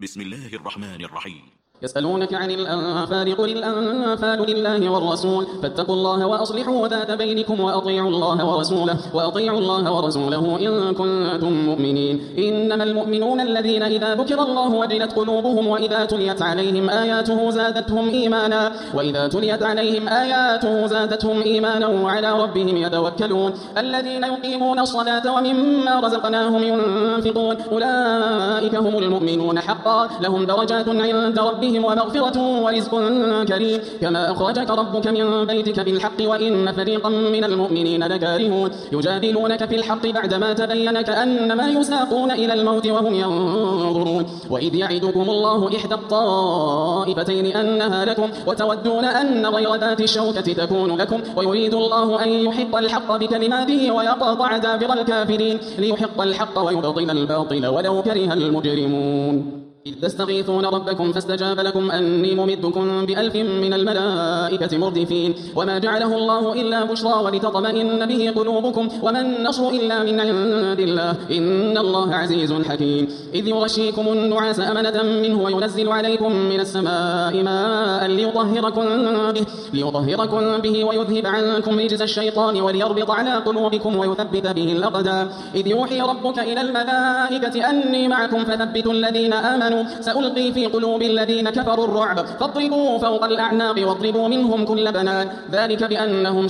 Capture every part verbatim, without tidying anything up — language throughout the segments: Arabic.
بسم الله الرحمن الرحيم. يسألونك عن الأنفال قل الأنفال لله والرسول فاتقوا الله وأصلحوا ذات بينكم وأطيعوا الله ورسوله وأطيعوا الله ورسوله إن كنتم مؤمنين. إنما المؤمنون الذين إذا ذكر الله وجلت قلوبهم وإذا تليت عليهم آياته زادتهم إيمانا وإذا تليت عليهم آياته زادتهم إيمانا وعلى ربهم يتوكلون. الذين يقيمون الصلاة ومما رزقناهم ينفقون أولئك هم المؤمنون حقا لهم درجات عند ربهم ومغفرة ورزق كريم. كما أخرجك ربك من بيتك بالحق وإن فريقا من المؤمنين لكارهون. يجادلونك في الحق بعدما تبين كأنما يساقون إلى الموت وهم ينظرون. وإذ يعدكم الله إحدى الطائفتين أنها لكم وتودون أن غير ذات الشوكة تكون لكم ويريد الله أن يحق الحق بكلماته ويقطع دابر الكافرين ليحق الحق ويبطل الباطل ولو كره المجرمون. إذ تستغيثون ربكم فاستجاب لكم أني ممدكم بألف من الملائكة مردفين. وما جعله الله إلا بشرى ولتطمئن به قلوبكم وما النصر إلا من عند الله إن الله عزيز حكيم. إذ يغشيكم النعاس أمنة منه وينزل عليكم من السماء ماء ليطهركم به, ليطهركم به ويذهب عنكم رجز الشيطان وليربط على قلوبكم ويثبت به الأقدام. إذ يوحي ربك إلى الملائكة أني معكم فثبتوا الذين آمنوا سألقي في قلوب الذين كفروا الرعب فاضربوا فوق الأعناق واضربوا منهم كل بنان ذلك بأنهم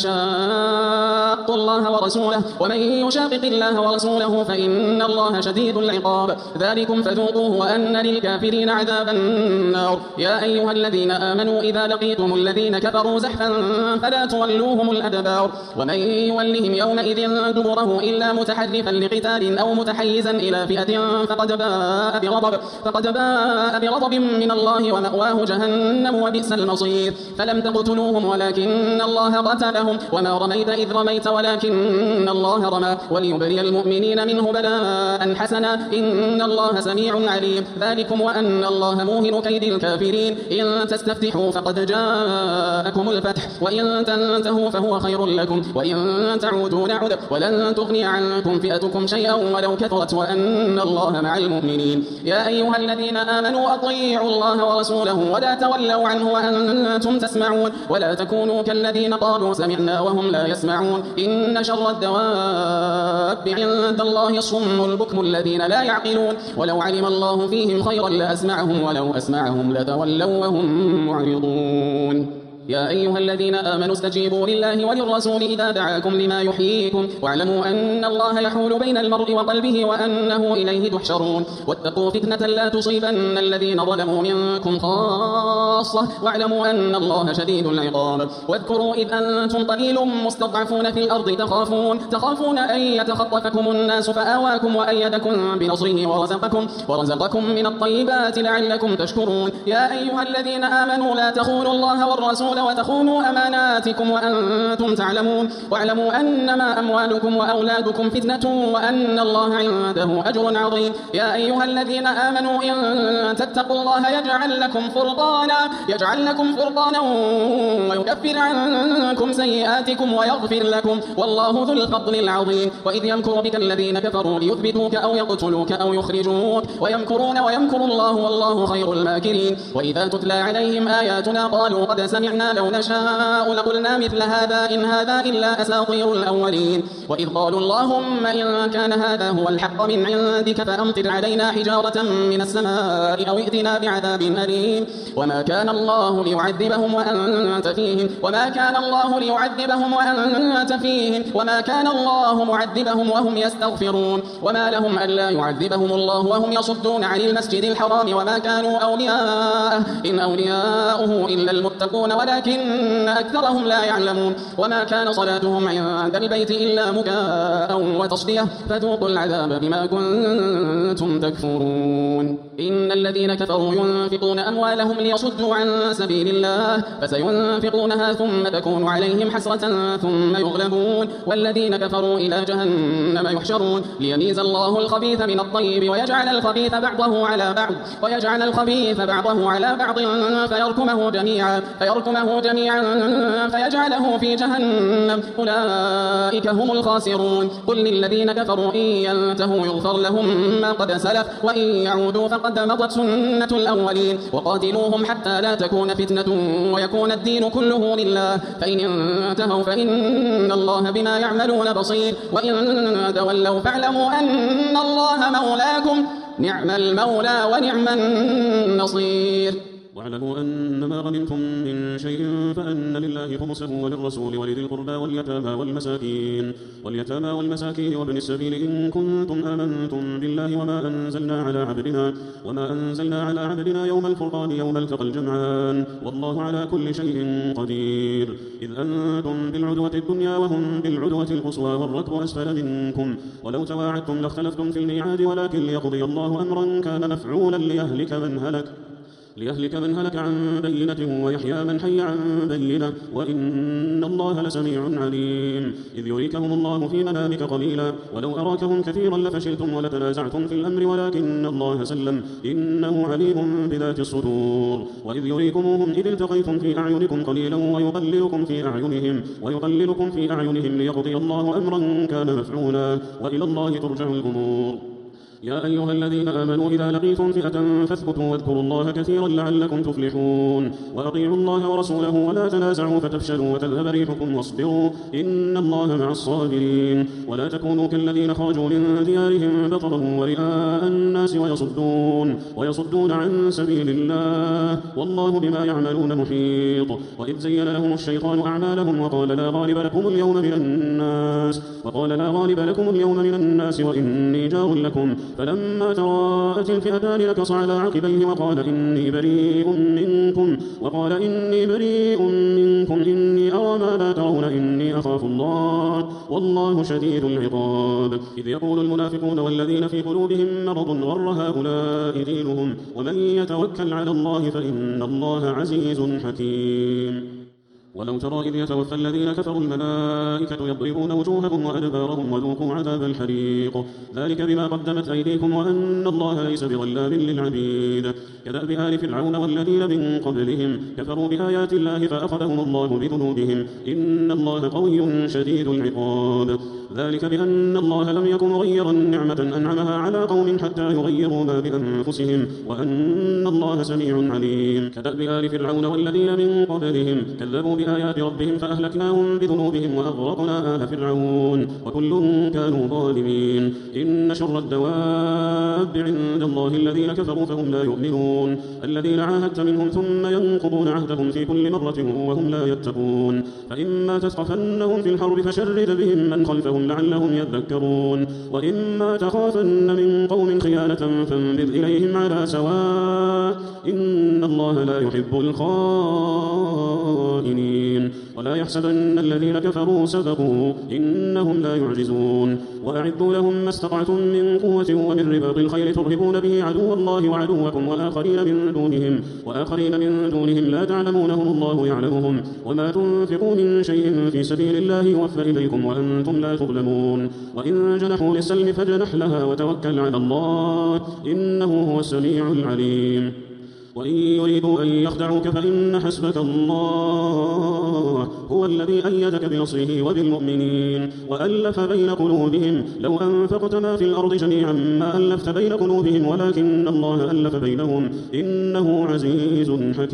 شاقوا الله ورسوله ومن يشاقق الله ورسوله فإن الله شديد العقاب. ذلكم فذوقوه وأن للكافرين عذاب النار. يا أيها الذين آمنوا إذا لقيتم الذين كفروا زحفا فلا تولوهم الأدبار ومن يولهم يومئذ دبره إلا متحرفا لقتال أو متحيزا إلى فئة فقد باء بغضب فقد باء بغضب من الله ومأواه جهنم وبئس المصير. فلم تقتلوهم ولكن الله قتلهم وما رميت إذ رميت ولكن الله رمى وليبري المؤمنين منه بلاء حسنا إن الله سميع عليم. ذلكم وأن الله موهن كيد الكافرين. إن تستفتحوا فقد جاءكم الفتح وإن تنتهوا فهو خير لكم وإن تعودوا نعد ولن تغني عنكم فئتكم شيئا ولو كثرت وأن الله مع المؤمنين. يا أيها الذين آمنوا أطيعوا الله ورسوله ولا تولوا عنه وأنتم تسمعون ولا تكونوا كالذين قالوا سمعنا وهم لا يسمعون. إن شر الدواب عند الله الصم البكم الذين لا يعقلون. ولو علم الله فيهم خيرا لأسمعهم ولو أسمعهم لتولوا وهم معرضون. يا أيها الذين آمنوا استجيبوا لله وللرسول إذا دعاكم لما يحييكم واعلموا أن الله يحول بين المرء وقلبه وأنه إليه تحشرون. واتقوا فتنة لا تصيبن الذين ظلموا منكم خاصة واعلموا أن الله شديد العقاب. واذكروا إذ أنتم قليل مستضعفون في الأرض تخافون تخافون أن يتخطفكم الناس فآواكم وأيدكم بنصره ورزقكم ورزقكم من الطيبات لعلكم تشكرون. يا أيها الذين آمنوا لا تخونوا الله والرسول وتخونوا أماناتكم وأنتم تعلمون واعلموا أنما أموالكم وأولادكم فتنة وأن الله عنده أجر عظيم. يا أيها الذين آمنوا إن تتقوا الله يجعل لكم فرقانا يجعل لكم فرقانا ويكفر عنكم سيئاتكم ويغفر لكم والله ذو الفضل العظيم. وإذ يمكر بك الذين كفروا ليثبتوك أو يقتلوك أو يخرجوك ويمكرون ويمكر الله والله خير الماكرين. وإذا تتلى عليهم آياتنا قالوا قد سمعنا لو نشاء لقلنا مثل هذا إن هذا إلا أساطير الأولين. وإذ قالوا اللهم إن كان هذا هو الحق من عندك فأمطر علينا حجارة من السماء أو ائتنا بعذاب أليم. وما كان الله ليعذبهم وأنت فيهم وما كان الله ليعذبهم وأنت فيهم وما كان الله معذبهم وهم يستغفرون. وما لهم ألا يعذبهم الله وهم يصدون عن المسجد الحرام وما كانوا أولياءه إن أولياؤه إلا المتقون ولكن أكثرهم لا يعلمون. وما كان صلاتهم عند البيت إلا مكاء وتصدية فذوقوا العذاب بما كنتم تكفرون. إن الذين كفروا ينفقون أموالهم ليصدوا عن سبيل الله فسينفقونها ثم تكون عليهم حسرة ثم يغلبون والذين كفروا إلى جهنم يحشرون. ليميز الله الخبيث من الطيب ويجعل الخبيث بعضه على بعض ويجعل الخبيث بعضه على بعض فيركمه جميعا فيركمه فحشره جميعا فيجعله في جهنم أولئك هم الخاسرون قل للذين كفروا إن ينتهوا يغفر لهم ما قد سلف وإن يعودوا فقد مضت سنة الأولين وقاتلوهم حتى لا تكون فتنة ويكون الدين كله لله فإن انتهوا فإن الله بما يعملون بصير وإن تولوا فاعلموا أن الله مولاكم نعم المولى ونعم النصير واعلموا أن ما غنمتم من شيء فأن لله خمسه وللرسول ولذي القربى واليتامى والمساكين واليتامى والمساكين وابن السبيل إن كنتم آمنتم بالله وما أنزلنا على عبدنا وما أنزلنا على عبدنا يوم الفرقان يوم التقى الجمعان والله على كل شيء قدير إذ أنتم بالعدوة الدنيا وهم بالعدوة القصوى والركب أسفل منكم ولو تواعدتم لاختلفتم في الميعاد ولكن ليقضي الله أمرا كان مفعولا ليهلك من هلك ليهلك من هلك عن بينة ويحيى من حي عن بينة وإن الله لسميع عليم إذ يريكهم الله في منامك قليلا ولو أراكهم كثيرا لفشلتم ولتنازعتم في الأمر ولكن الله سلم إنه عليم بذات الصدور وإذ يريكموهم إذ التقيتم في أعينكم قليلا ويقللكم في أعينهم ويقللكم في أعينهم ليقضي الله أمرا كان مفعولا وإلى الله ترجع الأمور يا أيها الذين آمنوا إذا لقيتم فئة فاثبتوا واذكروا الله كثيرا لعلكم تفلحون وأطيعوا الله ورسوله ولا تنازعوا فتفشلوا وتذهب ريحكم واصبروا إن الله مع الصابرين ولا تكونوا كالذين خرجوا من ديارهم بطرا ورئاء الناس ويصدون ويصدون عن سبيل الله والله بما يعملون محيط وإذ زين لهم الشيطان أعمالهم وقال لا غالب لكم اليوم من الناس وقال لا غالب لكم اليوم من الناس وإني جار لكم فلما تراءت الفئتان نكص على عقبيه وقال إني بريء منكم وقال إني بريء منكم إني أرى ما لا ترون إني أخاف الله والله شديد العقاب إذ يقول المنافقون والذين في قلوبهم مرض غر هؤلاء دينهم ومن يتوكل على الله فإن الله عزيز حكيم ولو ترى إذ يتوفى الذين كفروا الملائكة يضربون وجوههم وأدبارهم وذوقوا عذاب الحريق ذلك بما قدمت أيديكم وأن الله ليس بظلام للعبيد كدأب آل فرعون والذين من قبلهم كفروا بآيات الله فأخذهم الله بذنوبهم إن الله قوي شديد العقاب ذلك بأن الله لم يكن مغيرا نعمة أنعمها على قوم حتى يغيروا ما بأنفسهم وأن الله سميع عليم كدأب آل فرعون والذين من قبلهم كذبوا بآيات ربهم فأهلكناهم بذنوبهم وأغرقنا آل فرعون وكل كانوا ظالمين إن شر الدواب عند الله الذين كفروا فهم لا يؤمنون الذين عاهدت منهم ثم ينقضون عهدهم في كل مرة وهم لا يتقون فإما تثقفنهم في الحرب فشرد بهم من خلفهم لعلهم يذكرون وإما تخافن من قوم خيانة فانبذ إليهم على سواء إن الله لا يحب الخائنين ولا يحسبن الذين كفروا سبقوا إنهم لا يعجزون وأعدوا لهم ما استطعتم من قوة ومن رباط الخيل ترهبون به عدو الله وعدوكم وآخرين من دونهم وآخرين من دونهم لا تعلمونهم الله يعلمهم وما تنفقوا من شيء في سبيل الله يوفى إليكم وأنتم لا تظلمون وإن جنحوا للسلم فاجنح لها وتوكل على الله إنه هو السميع العليم وإن يريدوا أن يخدعوك فإن حسبك الله هو الذي أيدك بنصره وبالمؤمنين وألف بين قلوبهم لو أنفقت ما في الأرض جميعا ما ألفت بين قلوبهم ولكن الله ألف بينهم إنه عزيز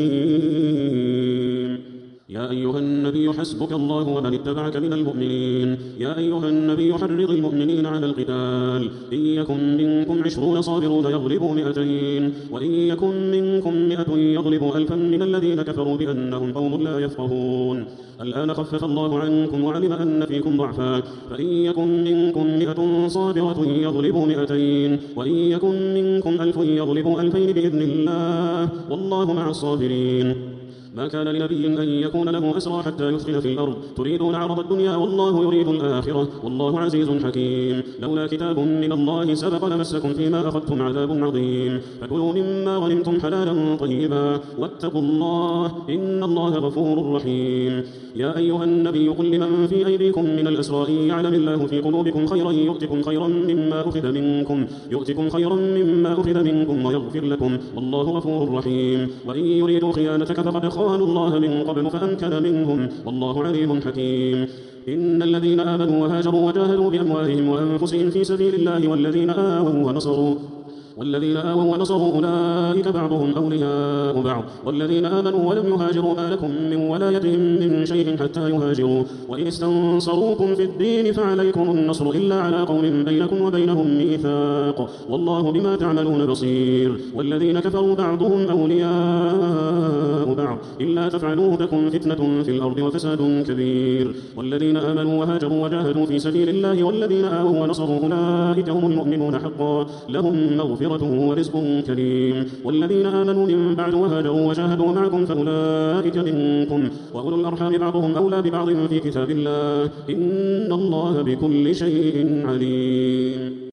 حكيم يا أيها النبي حسبك الله ومن اتبعك من المؤمنين يا أيها النبي حرض المؤمنين على القتال إن يكن منكم عشرون صابرون يغلبوا مئتين وإن يكن منكم مئة يغلبوا ألفا من الذين كفروا بأنهم قوم لا يفقهون الآن خفف الله عنكم وعلم أن فيكم ضعفا فإن يكن منكم مئة صابرة يغلبوا مئتين وإن يكن منكم ألف يغلبوا ألفين بإذن الله والله مع الصابرين ما كان لنبي أن يكون له أسرى حتى يثخن في الأرض تريدون عرض الدنيا والله يريد الآخرة والله عزيز حكيم لولا كتاب من الله سبق لمسكم فيما أخذتم عذاب عظيم فكلوا مما غنمتم حلالا طيبا واتقوا الله إن الله غفور رحيم يا أيها النبي قل لمن في أيديكم من الأسرى إن يعلم الله في قلوبكم خيرا يؤتكم خيرا مما أخذ منكم يؤتكم خيرا مما أخذ منكم ويغفر لكم والله غفور رحيم وإن يريدوا خيانتك فقد خانوا خانوا الله من قبل فأمكن منهم والله عليم حكيم. إن الذين آمنوا وهاجروا وجاهدوا بأموالهم وأنفسهم في سبيل الله والذين آووا ونصروا والذين آووا ونصروا أولئك بعضهم أولياء بعض والذين آمنوا ولم يهاجروا ما لكم من ولايتهم من شيء حتى يهاجروا وإن استنصروكم في الدين فعليكم النصر إلا على قوم بينكم وبينهم ميثاق والله بما تعملون بصير. والذين كفروا بعضهم أولياء بعض إلا تفعلوه تكن فتنة في الأرض وفساد كبير. والذين آمنوا وهاجروا وجاهدوا في سبيل الله والذين آووا ونصروا أولئك هم المؤمنون حقا لهم مغفرة ورزق كريم. والذين آمنوا من بعد وهاجروا وجاهدوا معكم فأولئك منكم وأولو الأرحام بعضهم أولى ببعض في كتاب الله إن الله بكل شيء عليم.